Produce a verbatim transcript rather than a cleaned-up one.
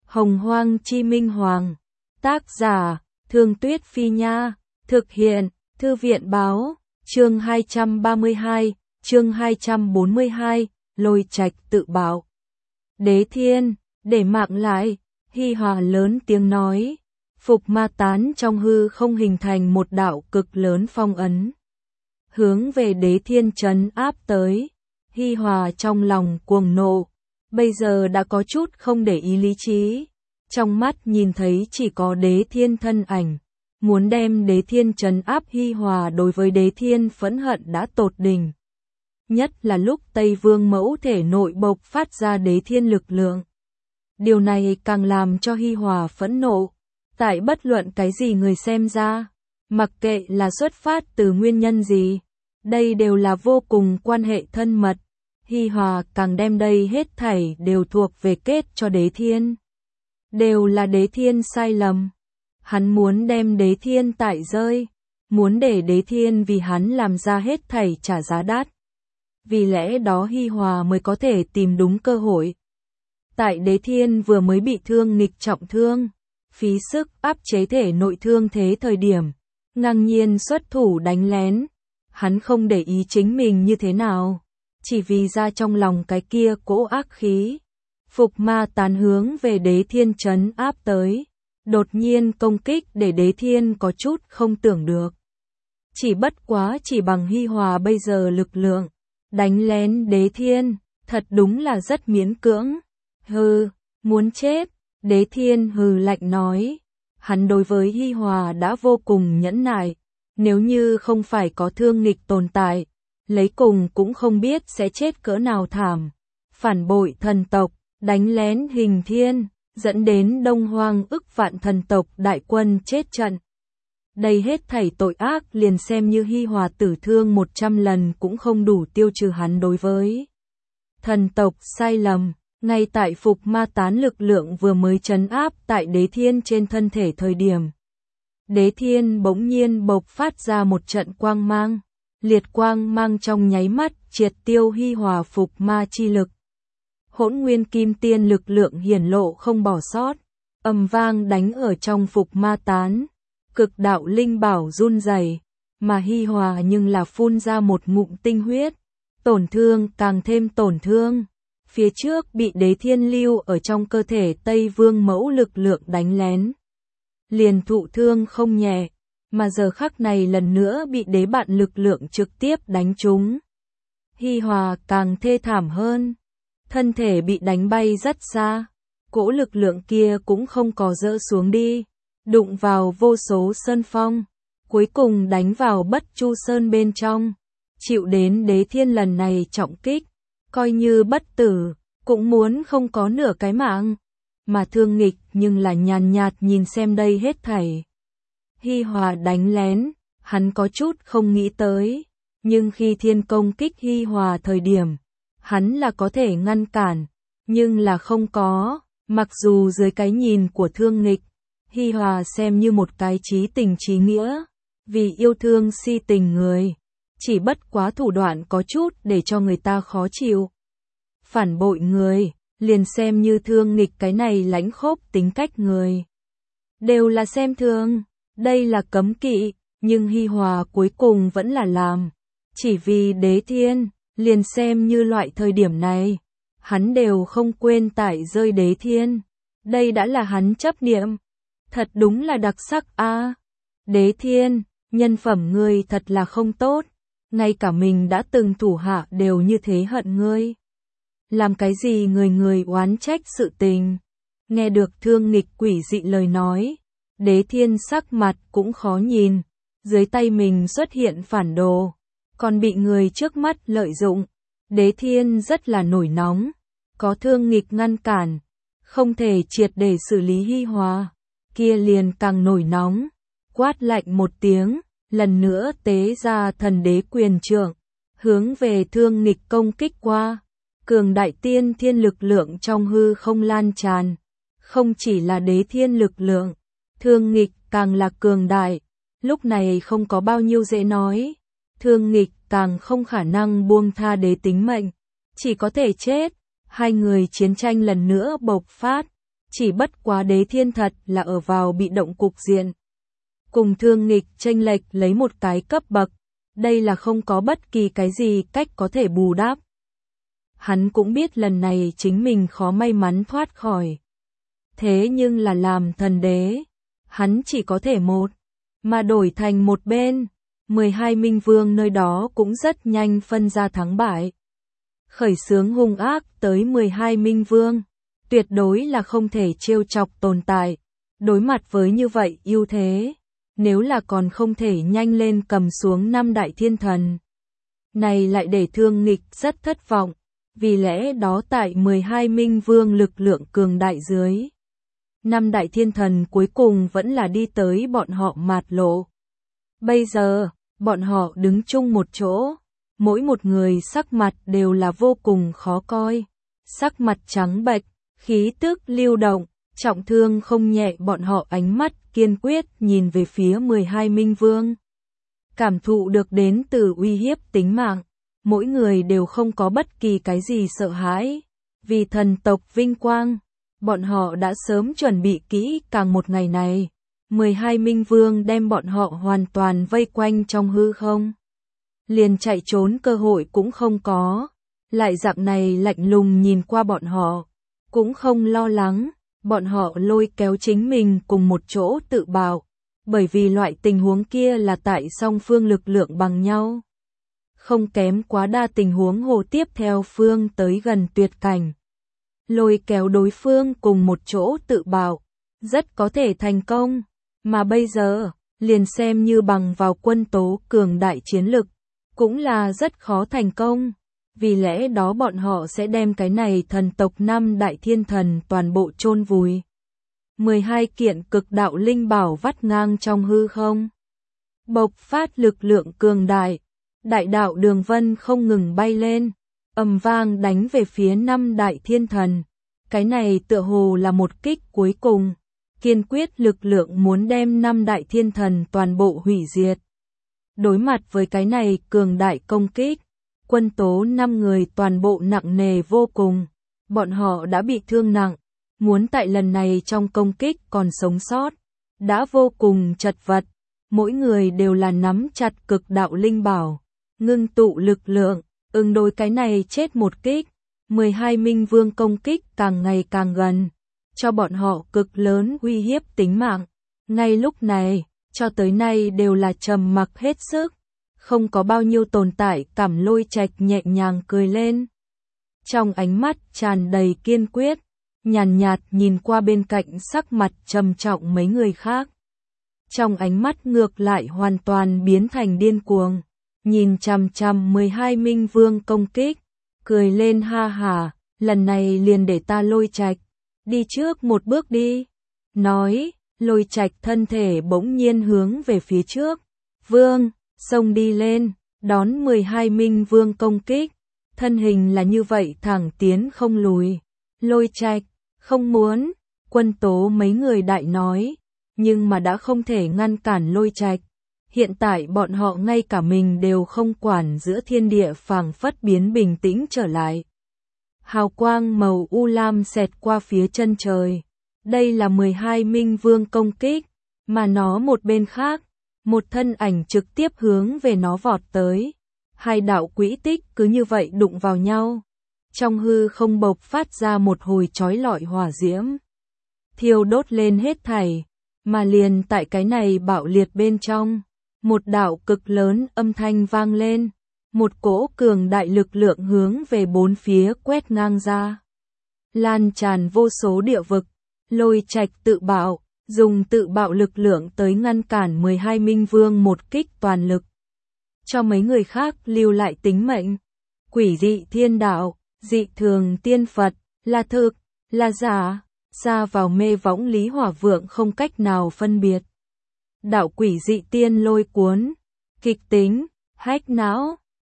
Hồng Hoang Chi Minh Hoàng. Tác giả, Thương Tuyết Phi Nha. Thực hiện, Thư viện Báo. Chương hai trăm ba mươi hai, chương hai trăm bốn mươi hai, Lôi Trạch tự bạo. Đế Thiên, để mạng lại, Hi Hòa lớn tiếng nói. Phục ma tán trong hư không hình thành một đạo cực lớn phong ấn. Hướng về Đế Thiên trấn áp tới. Hi Hòa trong lòng cuồng nộ, bây giờ đã có chút không để ý lý trí. Trong mắt nhìn thấy chỉ có Đế Thiên thân ảnh. Muốn đem Đế Thiên trấn áp. Hi Hòa đối với Đế Thiên phẫn hận đã tột đỉnh. Nhất là lúc Tây Vương mẫu thể nội bộc phát ra Đế Thiên lực lượng. Điều này càng làm cho Hi Hòa phẫn nộ. Tại bất luận cái gì người xem ra, mặc kệ là xuất phát từ nguyên nhân gì, đây đều là vô cùng quan hệ thân mật. Hi Hòa càng đem đây hết thảy đều thuộc về kết cho Đế Thiên. Đều là Đế Thiên sai lầm. Hắn muốn đem Đế Thiên tại rơi, muốn để Đế Thiên vì hắn làm ra hết thảy trả giá đắt. Vì lẽ đó Hi Hòa mới có thể tìm đúng cơ hội. Tại Đế Thiên vừa mới bị thương nghịch trọng thương, phí sức áp chế thể nội thương thế thời điểm, ngang nhiên xuất thủ đánh lén. Hắn không để ý chính mình như thế nào, chỉ vì ra trong lòng cái kia cỗ ác khí. Phục ma tán hướng về Đế Thiên trấn áp tới, đột nhiên công kích để Đế Thiên có chút không tưởng được. Chỉ bất quá chỉ bằng Hi Hòa bây giờ lực lượng, đánh lén Đế Thiên, thật đúng là rất miễn cưỡng. Hừ, muốn chết. Đế Thiên hừ lạnh nói. Hắn đối với Hi Hòa đã vô cùng nhẫn nại. Nếu như không phải có thương nghịch tồn tại, lấy cùng cũng không biết sẽ chết cỡ nào thảm. Phản bội thần tộc, đánh lén Hình Thiên, dẫn đến Đông Hoang ức vạn thần tộc đại quân chết trận. Đây hết thảy tội ác liền xem như Hi Hòa tử thương một trăm lần cũng không đủ tiêu trừ hắn đối với thần tộc sai lầm. Ngay tại Phục ma tán lực lượng vừa mới trấn áp tại Đế Thiên trên thân thể thời điểm, Đế Thiên bỗng nhiên bộc phát ra một trận quang mang, liệt quang mang trong nháy mắt triệt tiêu Hi Hòa Phục ma chi lực. Hỗn nguyên kim tiên lực lượng hiển lộ không bỏ sót, ầm vang đánh ở trong Phục ma tán, cực đạo linh bảo run rẩy, mà Hi Hòa nhưng là phun ra một ngụm tinh huyết, tổn thương càng thêm tổn thương. Phía trước bị Đế Thiên lưu ở trong cơ thể Tây Vương mẫu lực lượng đánh lén, liền thụ thương không nhẹ, mà giờ khắc này lần nữa bị đế bạn lực lượng trực tiếp đánh trúng. Hi Hòa càng thê thảm hơn, thân thể bị đánh bay rất xa, cỗ lực lượng kia cũng không có dỡ xuống đi, đụng vào vô số sơn phong, cuối cùng đánh vào Bất Chu Sơn bên trong, chịu đến Đế Thiên lần này trọng kích. Coi như bất tử, cũng muốn không có nửa cái mạng. Mà thương nghịch nhưng là nhàn nhạt nhìn xem đây hết thảy. Hi Hòa đánh lén, hắn có chút không nghĩ tới. Nhưng khi thiên công kích Hi Hòa thời điểm, hắn là có thể ngăn cản, nhưng là không có. Mặc dù dưới cái nhìn của thương nghịch, Hi Hòa xem như một cái chí tình chí nghĩa, vì yêu thương si tình người. Chỉ bất quá thủ đoạn có chút để cho người ta khó chịu. Phản bội người, liền xem như thương nghịch cái này lãnh khốc tính cách người. Đều là xem thường, đây là cấm kỵ, nhưng Hi Hòa cuối cùng vẫn là làm. Chỉ vì Đế Thiên, liền xem như loại thời điểm này, hắn đều không quên tải rơi Đế Thiên. Đây đã là hắn chấp niệm. Thật đúng là đặc sắc a. À, Đế Thiên, nhân phẩm ngươi thật là không tốt. Ngay cả mình đã từng thủ hạ đều như thế hận ngươi. Làm cái gì người người oán trách sự tình. Nghe được thương nghịch quỷ dị lời nói, Đế Thiên sắc mặt cũng khó nhìn. Dưới tay mình xuất hiện phản đồ, còn bị người trước mắt lợi dụng. Đế Thiên rất là nổi nóng. Có thương nghịch ngăn cản, không thể triệt để xử lý Hi Hòa, kia liền càng nổi nóng. Quát lạnh một tiếng, lần nữa tế ra thần đế quyền trượng, hướng về thương nghịch công kích qua. Cường đại tiên thiên lực lượng trong hư không lan tràn, không chỉ là Đế Thiên lực lượng, thương nghịch càng là cường đại. Lúc này không có bao nhiêu dễ nói, thương nghịch càng không khả năng buông tha đế tính mệnh, chỉ có thể chết. Hai người chiến tranh lần nữa bộc phát, Chỉ bất quá Đế Thiên thật là ở vào bị động cục diện. Cùng Thương Nghịch chênh lệch lấy một cái cấp bậc, đây là không có bất kỳ cái gì cách có thể bù đắp. Hắn cũng biết lần này chính mình khó may mắn thoát khỏi. Thế nhưng là làm thần đế, hắn chỉ có thể một, mà đổi thành một bên, mười hai minh vương nơi đó cũng rất nhanh phân ra thắng bại. Khởi xướng hung ác tới mười hai minh vương, tuyệt đối là không thể trêu chọc tồn tại. Đối mặt với như vậy ưu thế, nếu là còn không thể nhanh lên cầm xuống năm đại thiên thần, này lại để Thương Nghịch rất thất vọng, vì lẽ đó tại mười hai minh vương lực lượng cường đại dưới, năm đại thiên thần cuối cùng vẫn là đi tới bọn họ mạt lộ. Bây giờ, bọn họ đứng chung một chỗ, mỗi một người sắc mặt đều là vô cùng khó coi, sắc mặt trắng bệch, khí tức lưu động, trọng thương không nhẹ, bọn họ ánh mắt kiên quyết nhìn về phía mười hai minh vương. Cảm thụ được đến từ uy hiếp tính mạng, mỗi người đều không có bất kỳ cái gì sợ hãi, vì thần tộc vinh quang, bọn họ đã sớm chuẩn bị kỹ càng một ngày này. mười hai minh vương đem bọn họ hoàn toàn vây quanh trong hư không, liền chạy trốn cơ hội cũng không có, lại dạng này lạnh lùng nhìn qua bọn họ, cũng không lo lắng, bọn họ lôi kéo chính mình cùng một chỗ tự bạo, bởi vì loại tình huống kia là tại song phương lực lượng bằng nhau. Không kém quá đa tình huống hồ tiếp theo phương tới gần tuyệt cảnh. Lôi kéo đối phương cùng một chỗ tự bạo, rất có thể thành công, mà bây giờ, liền xem như bằng vào quân tố cường đại chiến lực, cũng là rất khó thành công. Vì lẽ đó bọn họ sẽ đem cái này thần tộc năm đại thiên thần toàn bộ chôn vùi. mười hai kiện cực đạo linh bảo vắt ngang trong hư không. Bộc phát lực lượng cường đại, đại đạo đường vân không ngừng bay lên, ầm vang đánh về phía năm đại thiên thần. Cái này tựa hồ là một kích cuối cùng, kiên quyết lực lượng muốn đem năm đại thiên thần toàn bộ hủy diệt. Đối mặt với cái này cường đại công kích, quân tố năm người toàn bộ nặng nề vô cùng, bọn họ đã bị thương nặng, muốn tại lần này trong công kích còn sống sót, đã vô cùng chật vật, mỗi người đều là nắm chặt cực đạo linh bảo, ngưng tụ lực lượng, ứng đối cái này chết một kích. mười hai minh vương công kích càng ngày càng gần, cho bọn họ cực lớn uy hiếp tính mạng. Ngay lúc này, cho tới nay đều là trầm mặc hết sức, không có bao nhiêu tồn tại. Cảm Lôi Trạch nhẹ nhàng cười lên, trong ánh mắt tràn đầy kiên quyết, nhàn nhạt nhìn qua bên cạnh sắc mặt trầm trọng mấy người khác. Trong ánh mắt ngược lại hoàn toàn biến thành điên cuồng, nhìn chằm chằm mười hai minh vương công kích, cười lên ha hả, lần này liền để ta Lôi Trạch đi trước một bước đi. Nói, Lôi Trạch thân thể bỗng nhiên hướng về phía trước, vương, xông đi lên, đón mười hai minh vương công kích, thân hình là như vậy thẳng tiến không lùi. Lôi Trạch, không muốn, quân tố mấy người đại nói, nhưng mà đã không thể ngăn cản Lôi Trạch. Hiện tại bọn họ ngay cả mình đều không quản, giữa thiên địa phảng phất biến bình tĩnh trở lại. Hào quang màu u lam xẹt qua phía chân trời. Đây là mười hai minh vương công kích, mà nó một bên khác, một thân ảnh trực tiếp hướng về nó vọt tới. Hai đạo quỹ tích cứ như vậy đụng vào nhau. Trong hư không bộc phát ra một hồi chói lọi hỏa diễm, thiêu đốt lên hết thảy, mà liền tại cái này bạo liệt bên trong, một đạo cực lớn âm thanh vang lên, một cỗ cường đại lực lượng hướng về bốn phía quét ngang ra, lan tràn vô số địa vực. Lôi Trạch tự bạo, dùng tự bạo lực lượng tới ngăn cản mười hai minh vương một kích toàn lực, cho mấy người khác lưu lại tính mệnh. Quỷ dị thiên đạo, dị thường tiên Phật, là thực, là giả, xa vào mê võng Lý Hỏa Vượng không cách nào phân biệt. Đạo quỷ dị tiên lôi cuốn, kịch tính, hách não,